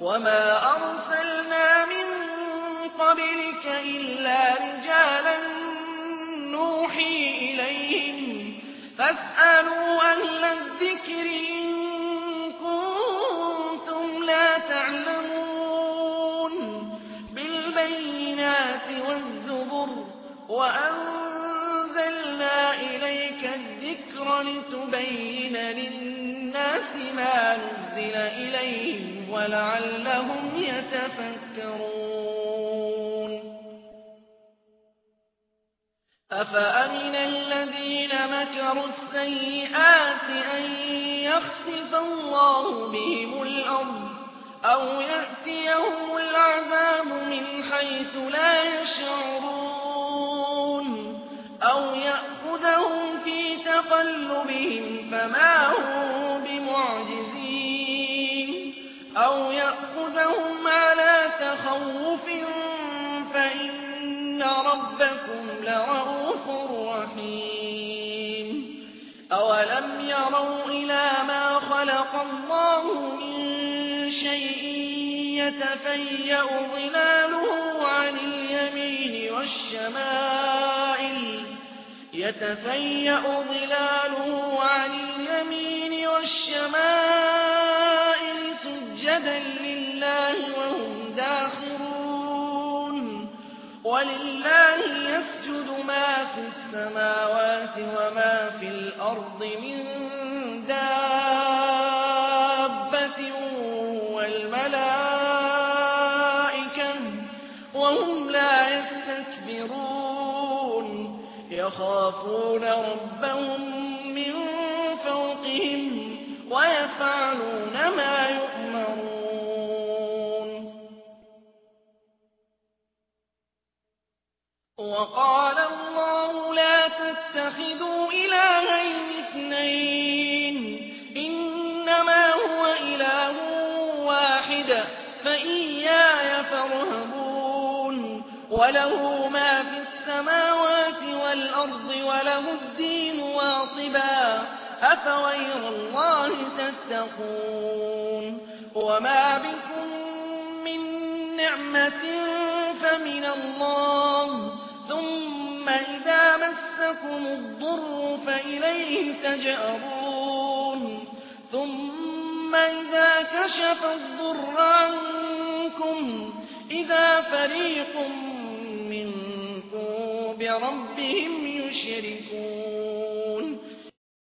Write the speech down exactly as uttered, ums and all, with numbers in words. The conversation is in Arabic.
وما أرسلنا من قبلك إلا رجالا نوحي إليهم فاسألوا أهل الذكر إن كنتم لا تعلمون بالبينات والزبر وأنزلنا إليك الذكر لتبين للناس ما نزل إليهم ولعلهم يتفكرون أفأمن الذين مكروا السيئات أن يخسف الله بهم الأرض أو يأتيهم العذاب من حيث لا يشعرون أو يأخذهم في تقلبهم فما هم بمعجزين أو يأخذهم على تخوف فإن ربكم لرءوف رحيم أولم يروا إلى ما خلق الله من شيء يتفيأ ظلاله عن اليمين والشمائل يتفيأ ظلاله عن اليمين والشمائل سجدا لله وهم داخرون ولله يسجد ما في السماوات وما في الأرض من دابة والملائكة وهم لا يستكبرون يخافون ربهم من فوقهم ويفعلون ما يؤمرون وقال الله لا تتخذوا إلهين اثنين إنما هو إله واحد فإياي فارهبون وله ما في السماوات والأرض وله الدين واصبا أفغير الله تتقون وما بكم من نعمة فمن الله ثم إذا مسكم الضر فإليه تجأرون ثم إذا كشف الضر عنكم إذا فريق منكم بربهم يشركون